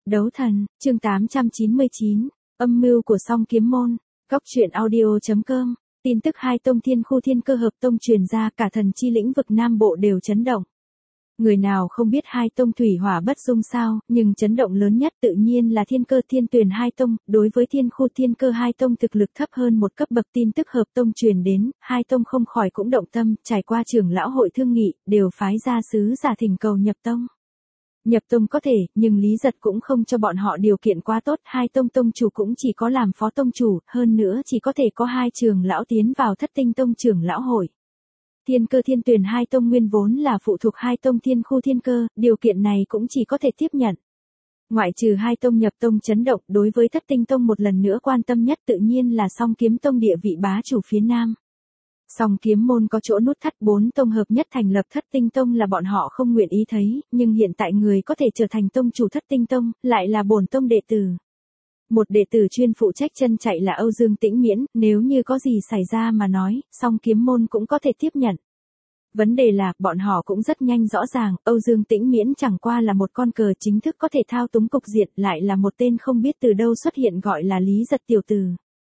Đấu thần, chương 899, âm mưu của Song Kiếm Môn, góc truyện audio.com, tin tức hai tông thiên khu thiên cơ hợp tông truyền ra cả thần chi lĩnh vực Nam Bộ đều chấn động. Người nào không biết hai tông thủy hỏa bất dung sao, nhưng chấn động lớn nhất tự nhiên là thiên cơ thiên tuyền hai tông, đối với thiên khu thiên cơ hai tông thực lực thấp hơn một cấp bậc tin tức hợp tông truyền đến, hai tông không khỏi cũng động tâm, trải qua trưởng lão hội thương nghị, đều phái ra sứ giả thỉnh cầu nhập tông. Nhập tông có thể, nhưng Lý Giật cũng không cho bọn họ điều kiện quá tốt, hai tông tông chủ cũng chỉ có làm phó tông chủ, hơn nữa chỉ có thể có hai trưởng lão tiến vào Thất Tinh tông trưởng lão hội. Thiên cơ thiên tuyền hai tông nguyên vốn là phụ thuộc hai tông thiên khu thiên cơ, điều kiện này cũng chỉ có thể tiếp nhận. Ngoại trừ hai tông nhập tông chấn động, đối với Thất Tinh tông một lần nữa quan tâm nhất tự nhiên là Song Kiếm tông địa vị bá chủ phía Nam. Song Kiếm môn có chỗ nút thắt, bốn tông hợp nhất thành lập Thất Tinh tông là bọn họ không nguyện ý thấy, nhưng hiện tại người có thể trở thành tông chủ Thất Tinh tông, lại là bổn tông đệ tử. Một đệ tử chuyên phụ trách chân chạy là Âu Dương Tĩnh Miễn, nếu như có gì xảy ra mà nói, Song Kiếm môn cũng có thể tiếp nhận. Vấn đề là, bọn họ cũng rất nhanh rõ ràng, Âu Dương Tĩnh Miễn chẳng qua là một con cờ chính thức có thể thao túng cục diện, lại là một tên không biết từ đâu xuất hiện gọi là Lý Giật tiểu tử.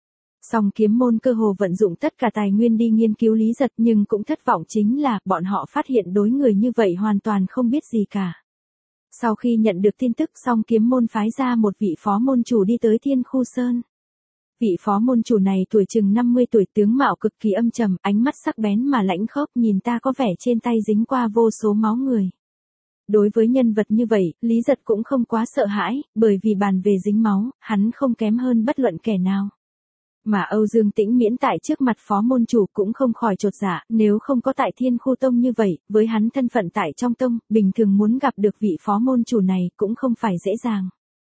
Song Kiếm môn cơ hồ vận dụng tất cả tài nguyên đi nghiên cứu Lý Giật, nhưng cũng thất vọng chính là, bọn họ phát hiện đối người như vậy hoàn toàn không biết gì cả. Sau khi nhận được tin tức, Song Kiếm môn phái ra một vị phó môn chủ đi tới Thiên Khu Sơn. Vị phó môn chủ này tuổi chừng 50 tuổi, tướng mạo cực kỳ âm trầm, ánh mắt sắc bén mà lãnh khốc, nhìn ta có vẻ trên tay dính qua vô số máu người. Đối với nhân vật như vậy, Lý Giật cũng không quá sợ hãi, bởi vì bàn về dính máu, hắn không kém hơn bất luận kẻ nào. Mà Âu Dương Tĩnh Miễn tại trước mặt phó môn chủ cũng không khỏi chột dạ, nếu không có tại Thiên Khu tông như vậy, với hắn thân phận tại trong tông, bình thường muốn gặp được vị phó môn chủ này cũng không phải dễ dàng.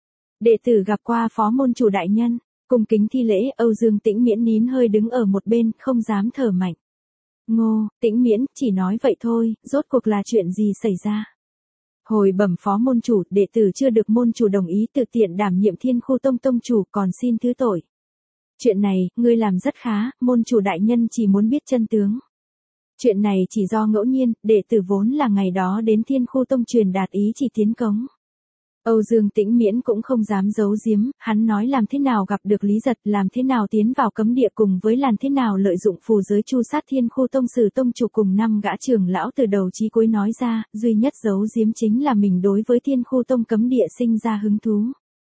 Đệ tử gặp qua phó môn chủ đại nhân, cung kính thi lễ, Âu Dương Tĩnh Miễn nín hơi đứng ở một bên, không dám thở mạnh. Ngô, Tĩnh Miễn, chỉ nói vậy thôi, rốt cuộc là chuyện gì xảy ra? Hồi bẩm phó môn chủ, đệ tử chưa được môn chủ đồng ý tự tiện đảm nhiệm Thiên Khu tông tông chủ, còn xin thứ tội. Chuyện này, ngươi làm rất khá, môn chủ đại nhân chỉ muốn biết chân tướng. Chuyện này chỉ do ngẫu nhiên, đệ tử vốn là ngày đó đến Thiên Khu tông truyền đạt ý chỉ tiến cống. Âu Dương Tĩnh Miễn cũng không dám giấu giếm, hắn nói làm thế nào gặp được Lý Giật, làm thế nào tiến vào cấm địa cùng với làm thế nào lợi dụng phù giới chu sát Thiên Khu tông sử tông chủ cùng 5 gã trưởng lão từ đầu chí cuối nói ra, duy nhất giấu giếm chính là mình đối với Thiên Khu tông cấm địa sinh ra hứng thú.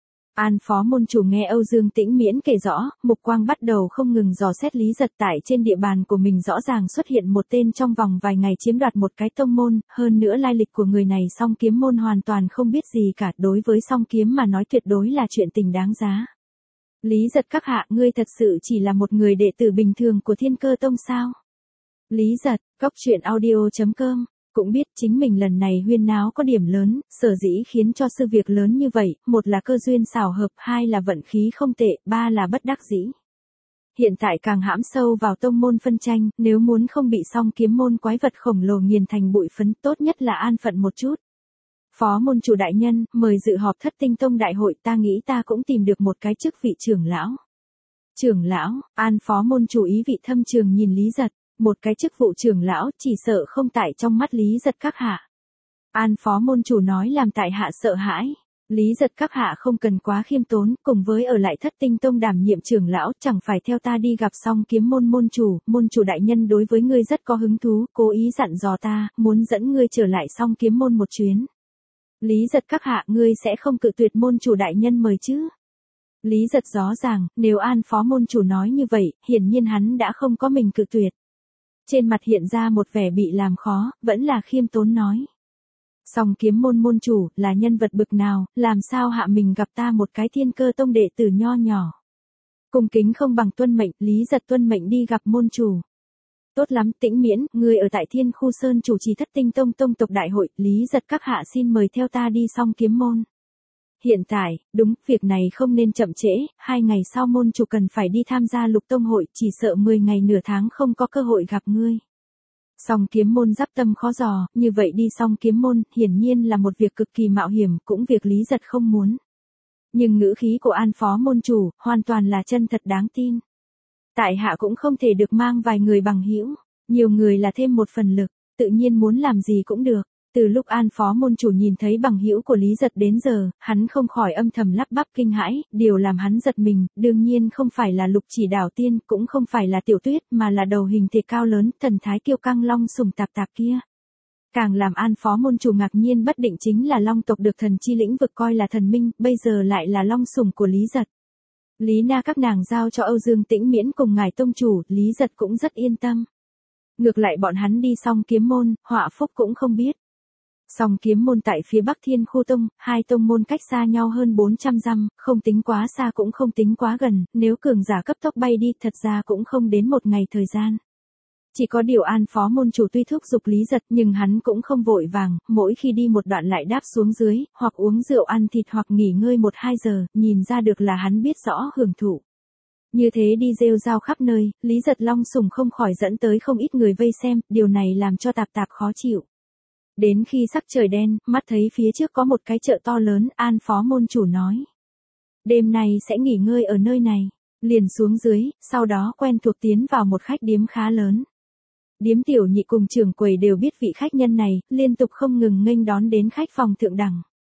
An phó môn chủ nghe Âu Dương Tĩnh Miễn kể rõ, mục quang bắt đầu không ngừng dò xét Lý Giật, tại trên địa bàn của mình rõ ràng xuất hiện một tên trong vòng vài ngày chiếm đoạt một cái tông môn, hơn nữa lai lịch của người này Song Kiếm môn hoàn toàn không biết gì cả, đối với Song Kiếm mà nói tuyệt đối là chuyện tình đáng giá. Lý Giật các hạ, ngươi thật sự chỉ là một người đệ tử bình thường của Thiên Cơ tông sao? Lý Giật, góc truyện audio.com cũng biết chính mình lần này huyên náo có điểm lớn, sở dĩ khiến cho sự việc lớn như vậy, một là cơ duyên xảo hợp, hai là vận khí không tệ, ba là bất đắc dĩ. Hiện tại càng hãm sâu vào tông môn phân tranh, nếu muốn không bị Song Kiếm môn quái vật khổng lồ nghiền thành bụi phấn, tốt nhất là an phận một chút. Phó môn chủ đại nhân, mời dự họp Thất Tinh tông đại hội, ta nghĩ ta cũng tìm được một cái chức vị trưởng lão. Trưởng lão, An phó môn chủ ý vị thâm trường nhìn Lý Giật. Một cái chức vụ trưởng lão chỉ sợ không tại trong mắt Lý Giật các hạ. An phó môn chủ nói làm tại hạ sợ hãi. Lý Giật các hạ không cần quá khiêm tốn, cùng với ở lại Thất Tinh tông đảm nhiệm trưởng lão, chẳng phải theo ta đi gặp Song Kiếm môn chủ đại nhân đối với ngươi rất có hứng thú, cố ý dặn dò ta, muốn dẫn ngươi trở lại Song Kiếm môn một chuyến. Lý Giật các hạ, ngươi sẽ không cự tuyệt môn chủ đại nhân mời chứ? Lý Giật rõ ràng, nếu An phó môn chủ nói như vậy, hiển nhiên hắn đã không có mình cự tuyệt. Trên mặt hiện ra một vẻ bị làm khó, vẫn là khiêm tốn nói. Song Kiếm môn môn chủ, là nhân vật bực nào, làm sao hạ mình gặp ta một cái Thiên Cơ tông đệ tử nho nhỏ. Cung kính không bằng tuân mệnh, Lý Giật tuân mệnh đi gặp môn chủ. Tốt lắm, Tĩnh Miễn, người ở tại Thiên Khu Sơn chủ trì Thất Tinh tông tông tộc đại hội, Lý Giật các hạ xin mời theo ta đi Song Kiếm môn. Hiện tại, đúng, việc này không nên chậm trễ, 2 ngày sau môn chủ cần phải đi tham gia Lục tông hội, chỉ sợ 10 ngày nửa tháng không có cơ hội gặp ngươi. Song Kiếm môn giáp tâm khó dò, như vậy đi Song Kiếm môn, hiển nhiên là một việc cực kỳ mạo hiểm, cũng việc Lý Giật không muốn. Nhưng ngữ khí của An phó môn chủ, hoàn toàn là chân thật đáng tin. Tại hạ cũng không thể được mang vài người bằng hữu, nhiều người là thêm một phần lực, tự nhiên muốn làm gì cũng được. Từ lúc An phó môn chủ nhìn thấy bằng hữu của Lý Giật đến giờ, hắn không khỏi âm thầm lắp bắp kinh hãi, điều làm hắn giật mình, đương nhiên không phải là Lục Chỉ Đảo Tiên, cũng không phải là Tiểu Tuyết, mà là đầu hình thể cao lớn, thần thái kiêu căng Long Sùng Tạp Tạp kia. Càng làm An phó môn chủ ngạc nhiên bất định chính là Long tộc được thần chi lĩnh vực coi là thần minh, bây giờ lại là Long Sùng của Lý Giật. Lý Na các nàng giao cho Âu Dương Tĩnh Miễn cùng ngài tông chủ, Lý Giật cũng rất yên tâm. Ngược lại bọn hắn đi Song Kiếm môn, Họa Phúc cũng không biết. Song Kiếm môn tại phía Bắc Thiên Khu Tông, hai tông môn cách xa nhau hơn 400 dặm, không tính quá xa cũng không tính quá gần, nếu cường giả cấp tốc bay đi thật ra cũng không đến một ngày thời gian. Chỉ có điều An phó môn chủ tuy thúc giục Lý Giật nhưng hắn cũng không vội vàng, mỗi khi đi một đoạn lại đáp xuống dưới, hoặc uống rượu ăn thịt hoặc nghỉ ngơi 1-2 giờ, nhìn ra được là hắn biết rõ hưởng thụ. Như thế đi rêu rao khắp nơi, Lý Giật Long Sùng không khỏi dẫn tới không ít người vây xem, điều này làm cho Tạp Tạp khó chịu. Đến khi sắc trời đen, mắt thấy phía trước có một cái chợ to lớn, An phó môn chủ nói. Đêm nay sẽ nghỉ ngơi ở nơi này, liền xuống dưới, sau đó quen thuộc tiến vào một khách điếm khá lớn. Điếm tiểu nhị cùng trưởng quầy đều biết vị khách nhân này, liên tục không ngừng nghênh đón đến khách phòng thượng đẳng.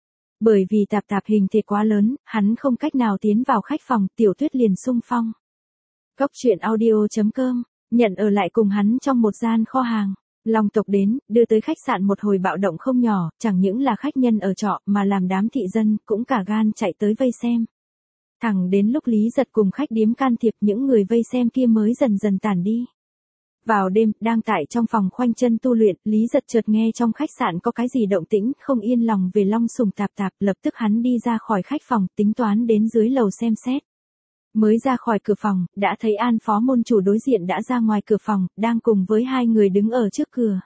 Bởi vì Tạp Tạp hình thể quá lớn, hắn không cách nào tiến vào khách phòng, Tiểu Tuyết liền xung phong. Cốc truyện audio.com, nhận ở lại cùng hắn trong một gian kho hàng. Long tộc đến, đưa tới khách sạn một hồi bạo động không nhỏ, chẳng những là khách nhân ở trọ mà làm đám thị dân cũng cả gan chạy tới vây xem. Thẳng đến lúc Lý Giật cùng khách điếm can thiệp những người vây xem kia mới dần dần tản đi. Vào đêm, đang tại trong phòng khoanh chân tu luyện, Lý Giật chợt nghe trong khách sạn có cái gì động tĩnh, không yên lòng về Long Sùng Tạp Tạp, lập tức hắn đi ra khỏi khách phòng, tính toán đến dưới lầu xem xét. Mới ra khỏi cửa phòng, đã thấy An phó môn chủ đối diện đã ra ngoài cửa phòng, đang cùng với hai người đứng ở trước cửa.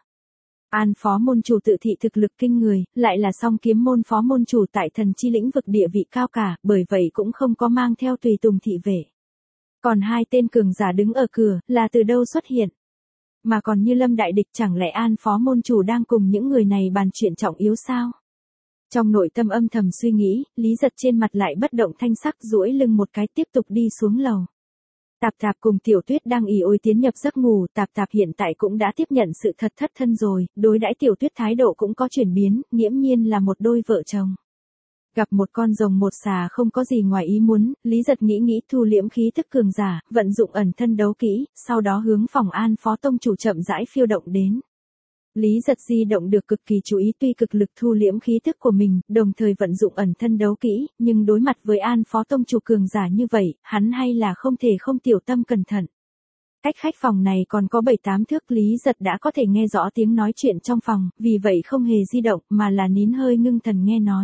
An phó môn chủ tự thị thực lực kinh người, lại là Song Kiếm môn phó môn chủ tại thần chi lĩnh vực địa vị cao cả, bởi vậy cũng không có mang theo tùy tùng thị vệ. Còn hai tên cường giả đứng ở cửa, là từ đâu xuất hiện? Mà còn như lâm đại địch, chẳng lẽ An phó môn chủ đang cùng những người này bàn chuyện trọng yếu sao? Trong nội tâm âm thầm suy nghĩ, Lý Giật trên mặt lại bất động thanh sắc, duỗi lưng một cái tiếp tục đi xuống lầu. Tạp Tạp cùng Tiểu Tuyết đang ì ôi tiến nhập giấc ngủ, Tạp Tạp hiện tại cũng đã tiếp nhận sự thật thất thân rồi, đối đãi Tiểu Tuyết thái độ cũng có chuyển biến, nghiễm nhiên là một đôi vợ chồng. Gặp một con rồng một xà không có gì ngoài ý muốn, Lý Giật nghĩ thu liễm khí thức cường giả, vận dụng ẩn thân đấu kỹ, sau đó hướng phòng An phó tông chủ chậm rãi phiêu động đến. Lý Giật di động được cực kỳ chú ý, tuy cực lực thu liễm khí thức của mình, đồng thời vận dụng ẩn thân đấu kỹ, nhưng đối mặt với An phó tông chủ cường giả như vậy, hắn hay là không thể không tiểu tâm cẩn thận. Cách khách phòng này còn có 7-8 thước, Lý Giật đã có thể nghe rõ tiếng nói chuyện trong phòng, vì vậy không hề di động mà là nín hơi ngưng thần nghe nói.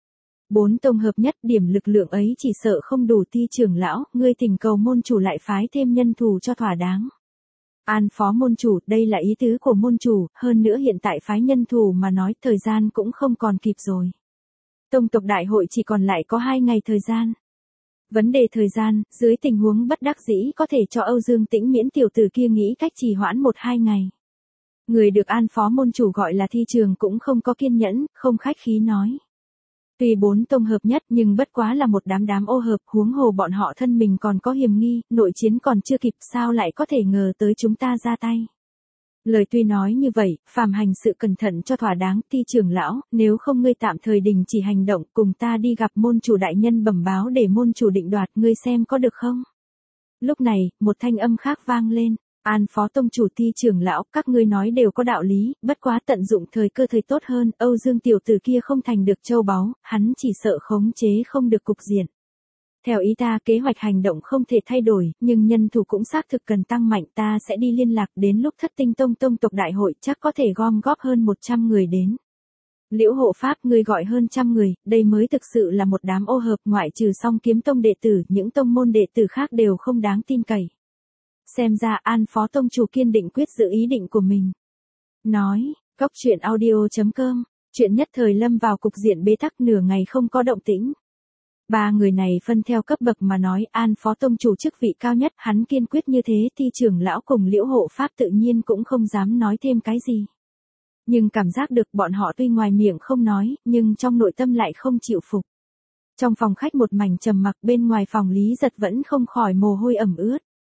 4 tông hợp nhất, điểm lực lượng ấy chỉ sợ không đủ, Ti trưởng lão, ngươi thỉnh cầu môn chủ lại phái thêm nhân thủ cho thỏa đáng. An phó môn chủ, đây là ý tứ của môn chủ, hơn nữa hiện tại phái nhân thủ mà nói, thời gian cũng không còn kịp rồi. Tông tộc đại hội chỉ còn lại có 2 ngày thời gian. Vấn đề thời gian, dưới tình huống bất đắc dĩ có thể cho Âu Dương Tĩnh Miễn tiểu tử kia nghĩ cách trì hoãn 1-2 ngày. Người được An phó môn chủ gọi là Thi Trường cũng không có kiên nhẫn, không khách khí nói. Tuy 4 tông hợp nhất nhưng bất quá là một đám ô hợp, huống hồ bọn họ thân mình còn có hiềm nghi, nội chiến còn chưa kịp, sao lại có thể ngờ tới chúng ta ra tay. Lời tuy nói như vậy, phàm hành sự cẩn thận cho thỏa đáng, Ti trưởng lão, nếu không ngươi tạm thời đình chỉ hành động, cùng ta đi gặp môn chủ đại nhân bẩm báo để môn chủ định đoạt, ngươi xem có được không? Lúc này, một thanh âm khác vang lên. An phó tông chủ, Ti trưởng lão, các ngươi nói đều có đạo lý, bất quá tận dụng thời cơ thời tốt hơn, Âu Dương tiểu tử kia không thành được châu báu, hắn chỉ sợ khống chế không được cục diện. Theo ý ta, kế hoạch hành động không thể thay đổi, nhưng nhân thủ cũng xác thực cần tăng mạnh, ta sẽ đi liên lạc, đến lúc Thất Tinh tông tộc đại hội chắc có thể gom góp hơn 100 người đến. Liễu hộ pháp, ngươi gọi hơn 100 người, đây mới thực sự là một đám ô hợp, ngoại trừ Song Kiếm tông đệ tử, những tông môn đệ tử khác đều không đáng tin cậy. Xem ra An phó tông chủ kiên định quyết giữ ý định của mình. Nói, cốc truyện audio.com, chuyện nhất thời lâm vào cục diện bế tắc, nửa ngày không có động tĩnh. 3 người này phân theo cấp bậc mà nói, An phó tông chủ chức vị cao nhất, hắn kiên quyết như thế, Ti trưởng lão cùng Liễu hộ pháp tự nhiên cũng không dám nói thêm cái gì. Nhưng cảm giác được bọn họ tuy ngoài miệng không nói, nhưng trong nội tâm lại không chịu phục. Trong phòng khách một mảnh trầm mặc, bên ngoài phòng Lý Giật vẫn không khỏi mồ hôi ẩm ướt.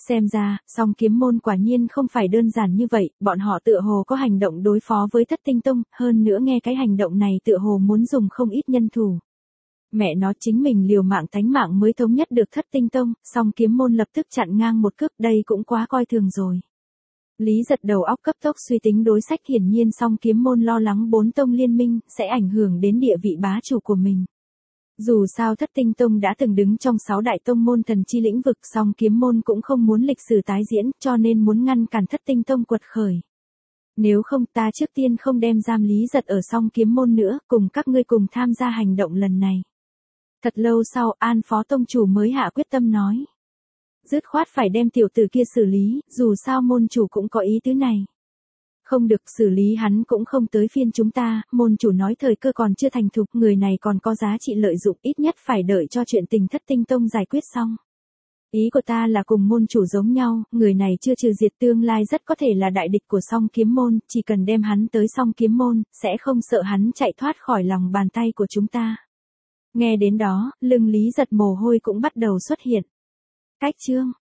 Xem ra, song kiếm môn quả nhiên không phải đơn giản như vậy, bọn họ tựa hồ có hành động đối phó với Thất Tinh Tông, hơn nữa nghe cái hành động này tựa hồ muốn dùng không ít nhân thủ. Mẹ nó chính mình liều mạng tánh mạng mới thống nhất được Thất Tinh Tông, song kiếm môn lập tức chặn ngang một cước, đây cũng quá coi thường rồi. Lý Giật đầu óc cấp tốc suy tính đối sách, hiển nhiên song kiếm môn lo lắng 4 tông liên minh sẽ ảnh hưởng đến địa vị bá chủ của mình. Dù sao Thất Tinh Tông đã từng đứng trong 6 đại tông môn thần chi lĩnh vực, song kiếm môn cũng không muốn lịch sử tái diễn, cho nên muốn ngăn cản Thất Tinh Tông quật khởi. Nếu không ta trước tiên không đem giam Lý Giật ở song kiếm môn nữa, cùng các ngươi cùng tham gia hành động lần này. Thật lâu sau, An phó tông chủ mới hạ quyết tâm nói. Dứt khoát phải đem tiểu tử kia xử lý, dù sao môn chủ cũng có ý tứ này. Không được, xử lý hắn cũng không tới phiên chúng ta, môn chủ nói thời cơ còn chưa thành thục, người này còn có giá trị lợi dụng, ít nhất phải đợi cho chuyện tình Thất Tinh Tông giải quyết xong. Ý của ta là cùng môn chủ giống nhau, người này chưa trừ diệt tương lai rất có thể là đại địch của song kiếm môn, chỉ cần đem hắn tới song kiếm môn, sẽ không sợ hắn chạy thoát khỏi lòng bàn tay của chúng ta. Nghe đến đó, lưng Lý Giật mồ hôi cũng bắt đầu xuất hiện. Cách chương